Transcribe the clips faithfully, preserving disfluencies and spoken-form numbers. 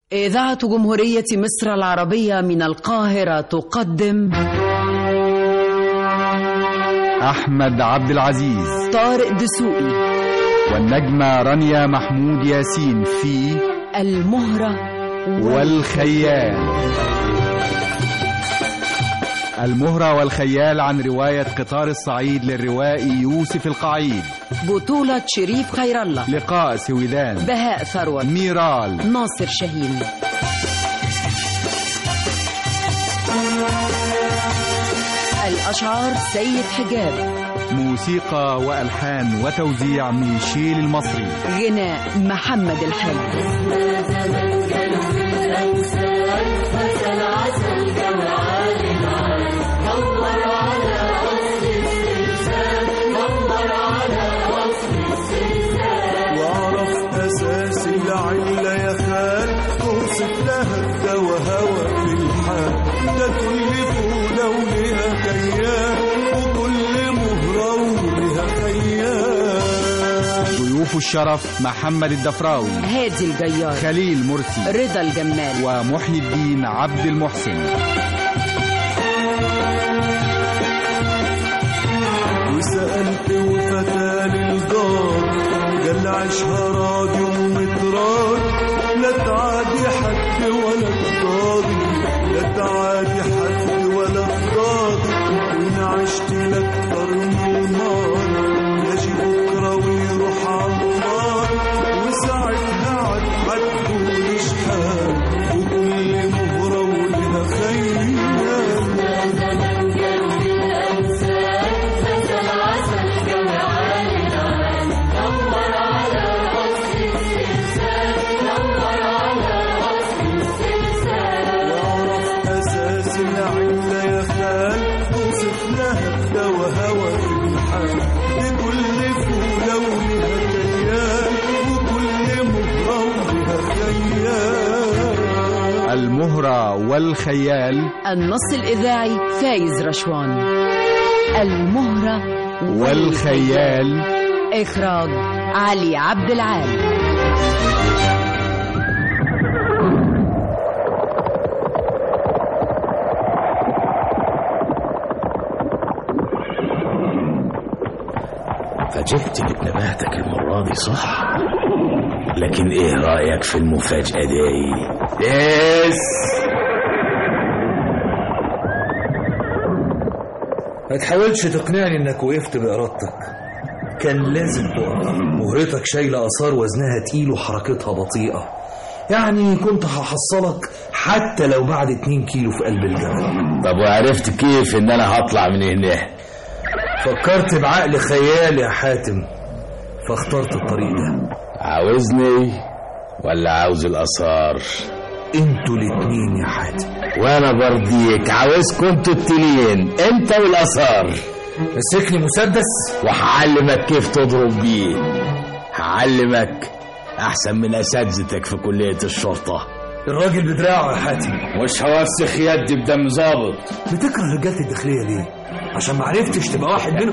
إذاعة جمهورية مصر العربية من القاهرة تقدم أحمد عبد العزيز، طارق دسوقي، والنجمة رانيا محمود ياسين في المهرة والخيال. المهرة والخيال عن رواية قطار الصعيد للروائي يوسف القعيد، بطولة شريف خير الله، لقاء سويدان، بهاء ثروت، ميرال، ناصر شاهين. الأشعار سيد حجاب، موسيقى وألحان وتوزيع ميشيل المصري، غناء محمد الحاج. العلة يا خال توصف لها الدوا هوا في الحال، ده كل فولة ولها كيان وكل مهرة ولها خيال. ضيوف الشرف محمد الدفراوي، هادي الجيار، خليل مرسي، رضا الجمال، ومحي الدين عبد المحسن. وسألت وفتى للجار قال عيشها راديو متراد، لا تعادي حد ولا تضاضي، لا تعادي حد ولا تضاضي، وإن عشت لأكتر من نار يجي بكرة ويروح عالنار، وساعتها عاد هتكون شحال وكل مهرة ولها خيال. العلة يا خال توصف لها الدوا هوا في الحال، لكل فولة ولها كيان وكل مهرة ولها خيال. المهرة والخيال. النص الإذاعي فايز رشوان. المهرة والخيال. إخراج علي عبد العال. فاجئت بنباتك المرة دي صح، لكن ايه رأيك في المفاجأة دي؟ يس ما تحاولش تقنعني انك وقفت بإرادتك، كان لازم تقف. مهرتك شايلة آثار وزنها تقيل وحركتها بطيئة، يعني كنت هحصلك حتى لو بعد اتنين كيلو في قلب الجبل. طب وعرفت كيف ان انا هطلع من هنا؟ فكرت بعقل خيالي يا حاتم فاخترت الطريق ده. عاوزني ولا عاوز الآثار؟ انتوا الاتنين يا حاتم. وانا برضيك عاوزكم انتوا التنين، انت والآثار. مسكني مسدس وهعلمك كيف تضرب بيه، هعلمك احسن من اساتذتك في كلية الشرطة. الراجل بدراعه يا حاتم. مش هوسخ يدي بدم ظابط. بتكره رجالة الداخلية ليه؟ عشان ما عرفتش تبقى واحد منهم؟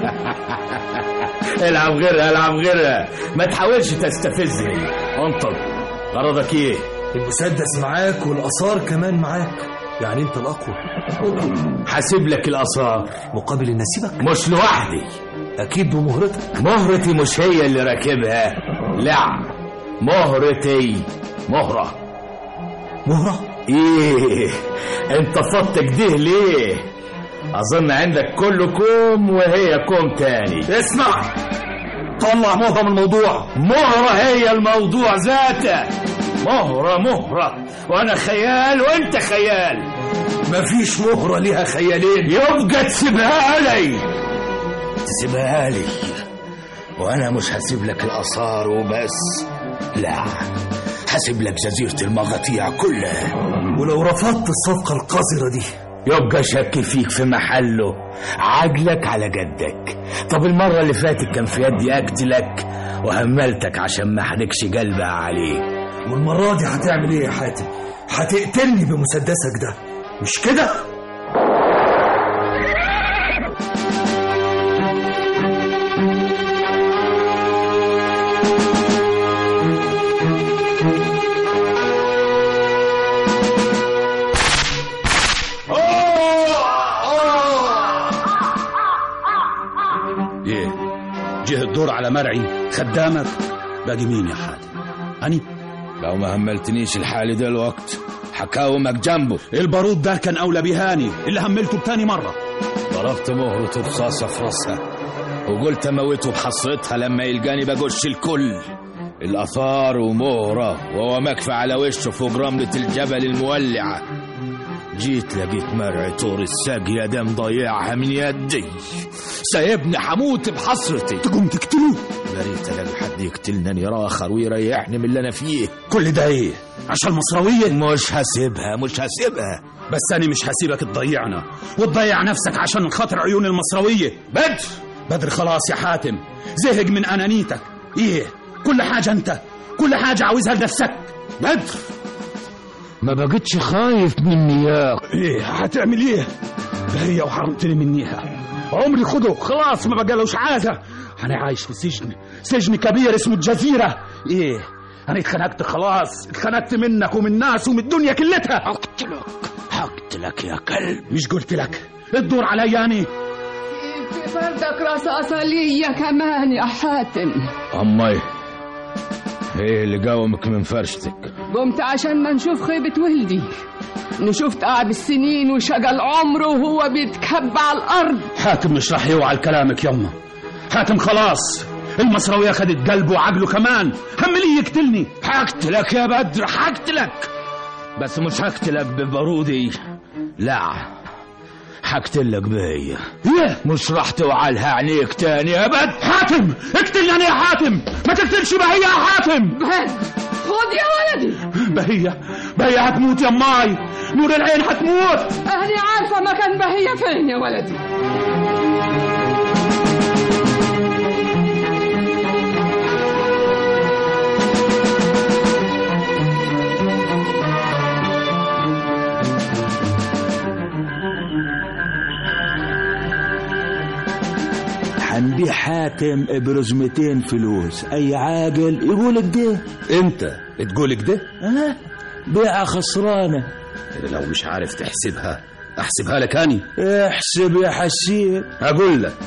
العب غيرها العب غيرها، ما تحاولش تستفزني. انطق، غرضك ايه؟ المسدس معاك والآثار كمان معاك، يعني انت الأقوى. حاسب لك الآثار مقابل ان اسيبك. مش لوحدي، اكيد بمهرتك. مهرتي مش هي اللي راكبها، لا مهرتي مهرة. مهرة؟ ايه انت فضت كده ليه؟ اظن عندك كل كوم وهي كوم تاني. اسمع، طلع مهرة من الموضوع. مهرة هي الموضوع ذاته. مهرة مهرة، وانا خيال وانت خيال. مفيش مهرة ليها خيالين. يبقى تسيبها لي، تسيبها لي، وانا مش هسيب لك الآثار وبس، لا هسيب لك جزيرة المغاتيع كلها. ولو رفضت الصفقة القذرة دي يبقى شك فيك في محله، عجلك على جدك. طب المرة اللي فاتت كان في يدي اقتلك وهملتك عشان ما حركش قلبها عليك، والمرة دي هتعمل ايه يا حاتم؟ هتقتلني بمسدسك ده مش كده؟ الدور على مرعي خدامك باقي مين يا حاتم؟ أني لو ما هملتنيش الحالي ده الوقت حكاومك جنبه. البارود ده كان أولى بهاني اللي هملته بتاني مرة. ضربت مهرة رصاصة في راسها وقلت اموته بحصرتها لما يلقاني بجش الكل. الأثار ومهرة وهو مكفى على وشه فوق رملة الجبل المولعة. جيت لقيت مرعي طور الساقية ده مضيعها من يدي، سايبني حموت بحسرتي. تقوم تقتله؟ بريت الاقي حد يقتلني راخر ويريحني من اللي انا فيه. كل ده ايه؟ عشان المصراوية؟ مش هسيبها مش هسيبها بس انا مش هسيبك تضيعنا وتضيع نفسك عشان خاطر عيون المصراوية. بدر بدر خلاص يا حاتم، زهق من انانيتك. ايه كل حاجة انت كل حاجة عاوزها لنفسك. بدر ما بقتش خايف مني ياك. ايه هتعمل ايه؟ بهية وحرمتني منيها، عمري خده خلاص ما بقالوش عازة. انا عايش في سجن سجن كبير اسمه الجزيرة. ايه انا اتخنقت خلاص، اتخنقت منك ومن الناس ومن الدنيا كلتها. هقتلك هقتلك يا كلب. مش قلت لك الدور عليا اني؟ في فردك رصاصة ليا كمان يا حاتم. أمي ايه اللي قاومك من فرشتك؟ قمت عشان ما نشوف خيبة ولدي، نشوف تعب السنين وشقى عمره وهو بيتكب على الأرض. حاتم مش راح يوعى كلامك يما. حاتم خلاص المصراوية خدت قلبه وعقله كمان. هملي يقتلني. هقتلك يا بدر هقتلك، بس مش هقتلك ببارودي، لا هقتلك بيا. ايه مش راح توعلها عينيك تاني يا بدر. حاتم اقتلني انا يا حاتم، ما تقتلش بهية يا حاتم. بدر خد يا ولدي. بهية بهية هتموت يا ماي، نور العين هتموت. أنا عارفة مكان بهية فين يا ولدي. هنبيع حاتم برزمتين فلوس، اي عاقل يقول كده. انت تقول كده؟ اه بيعة خسرانة. لو مش عارف تحسبها احسبها لك اني. احسب يا حسيب. اقول لك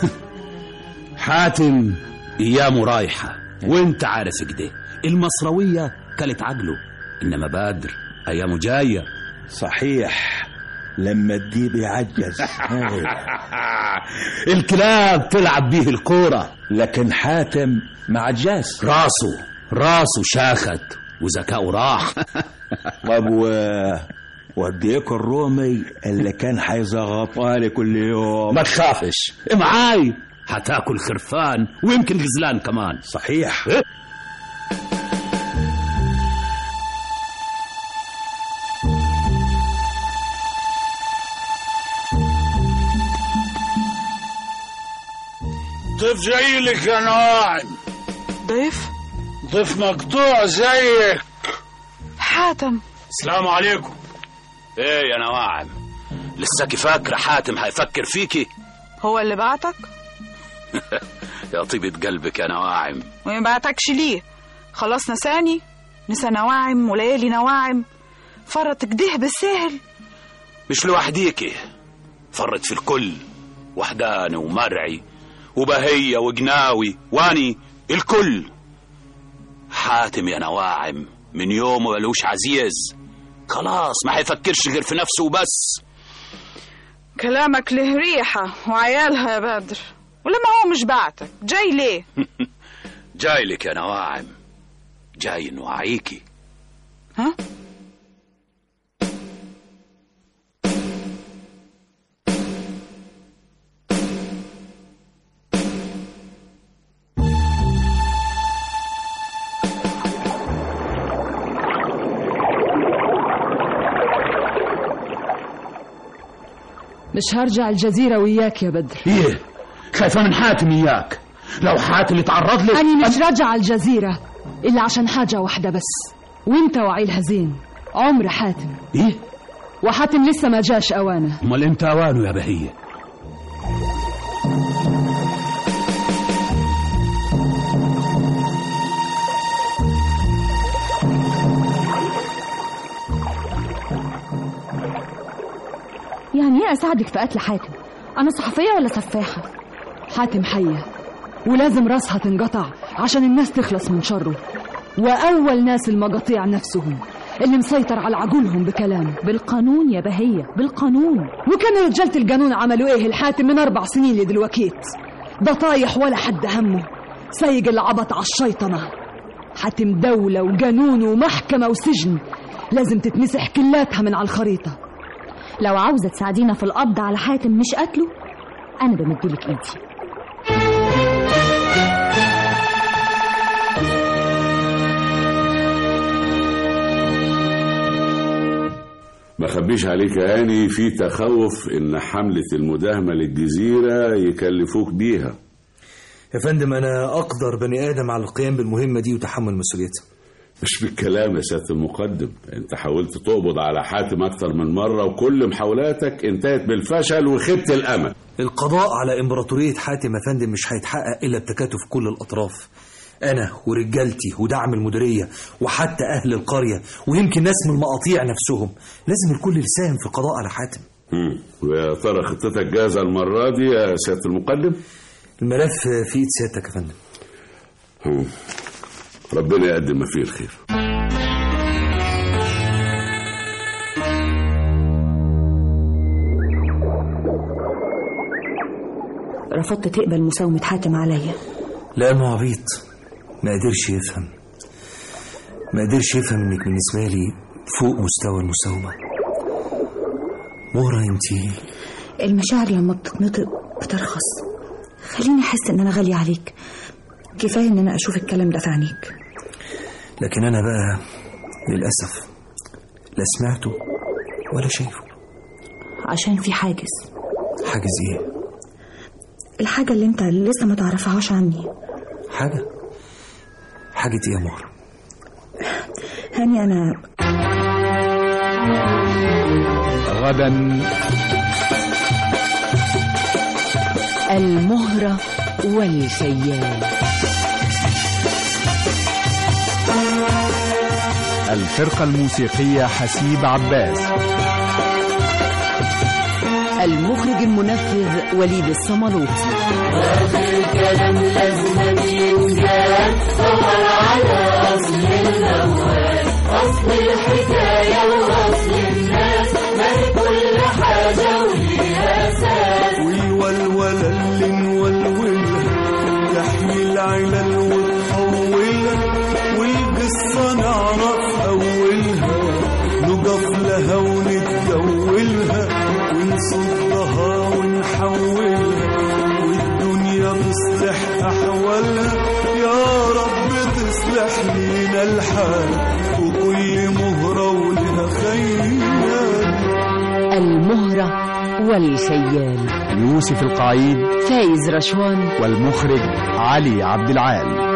حاتم ايامه رايحة وانت عارف كده. المصراوية كلت عقله، انما بدر ايامه جاية. صحيح لما الديب يعجز. الكلاب تلعب بيه الكورة، لكن حاتم ما عجز. راسه راسه شاخت وذكاؤه راح. طب و وديك الرومي اللي كان حيزغطها لي كل يوم. ما تخافش معاي، هتاكل خرفان ويمكن غزلان كمان. صحيح. إيه؟ ضيف جاي لك يا نواعم. ضيف؟ ضيف مقطوع زيك. حاتم. السلام عليكم. ايه يا نواعم، لساكي فاكرة حاتم هيفكر فيكي؟ هو اللي بعتك؟ يا طيبة قلبك يا نواعم. وما بعتكش ليه؟ خلاص نساني؟ نسى نواعم وليالي نواعم؟ فرط كده بالسهل؟ مش لوحديكي، فرط في الكل. وحداني ومرعي وبهية وجناوي واني الكل. حاتم يا نواعم من يوم ملوش عزيز، خلاص ما هيفكرش غير في نفسه وبس. كلامك له ريحة وعيالها يا بدر، ولما هو مش بعتك جاي ليه؟ جاي لك يا نواعم، جاي نوعيكي. ها؟ مش هرجع الجزيرة وياك يا بدر. ايه خايفة من حاتم اياك؟ لو حاتم يتعرض لك أنا مش راجع الجزيرة إلا عشان حاجة واحدة بس، وانت وعيل هزين عمر حاتم. ايه؟ وحاتم لسه ما جاش أوانه. امال امتى أوانه يا بهية؟ يعني ايه اساعدك في قتل حاتم؟ انا صحفيه ولا سفاحه؟ حاتم حية ولازم راسها تنقطع عشان الناس تخلص من شره. وأول ناس المقاطيع نفسهم اللي مسيطر على عقولهم بكلامه. بالقانون يا بهية، بالقانون. وكان رجالة القانون عملوا ايه الحاتم من أربع سنين لدلوكيت؟ ده طايح ولا حد همه، سايق العبط على الشيطنة. حاتم دولة وقانون ومحكمة وسجن لازم تتمسح كلاتها من على الخريطة. لو عاوزة تساعدينا في القبض على حاتم مش قتله، أنا بمدلك إيدي. ما خبيش عليك يا هاني، في تخوف ان حملة المداهمة للجزيرة يكلفوك بيها. يا فندم انا اقدر بني ادم على القيام بالمهمة دي وتحمل مسؤوليتها. مش بالكلام يا سيادة المقدم، انت حاولت تقبض على حاتم اكتر من مرة وكل محاولاتك انتهت بالفشل وخبت الامل. القضاء على امبراطورية حاتم يا فندم مش هيتحقق الا بتكاتف كل الاطراف، أنا ورجالتي ودعم المديرية وحتى أهل القرية ويمكن ناس من المقاطيع نفسهم. لازم الكل يساهم في القضاء على حاتم. امم ويا ترى خطتك جاهزة المرة دي يا سيادة المقدم؟ الملف في إيد سيادتك يا فندم. مم. ربنا يقدم ما فيه الخير. رفضت تقبل مساومة حاتم عليا لأنه عبيط، ما قدرش يفهم ما قدرش يفهم انك بالنسبة لي فوق مستوى المساومة. مهرة انتي المشاعر لما بتتنطق بترخص. خليني احس ان انا غالية عليك، كفاية ان انا اشوف الكلام ده في عينيك. لكن انا بقى للأسف لا سمعته ولا شايفه، عشان في حاجز. حاجز ايه؟ الحاجة اللي انت لسه ما تعرفهاش عني. حاجة؟ حاجة ايه يا مهر؟ هاني انا غدا المهرة والخيال. الفرقة الموسيقية حسيب عباس. المخرج المنفذ وليد الصملوطي. وفي الكلام لازم ينجال صور على أصل الموال، أصل الحكاية وأصل الناس، ما كل حاجة وليها أساس. والولولة اللي نولولها تحمي العلل وتطولها، والقصة نعرف أولها نقف لها ونتجولها ونصدها ونحولها، والدنيا تصلح أحوالها. يا رب تصلح لينا الحال، وكل مهرة ولها خيال. المهرة والخيال. يوسف القعيد، فايز رشوان، والمخرج علي عبد العال.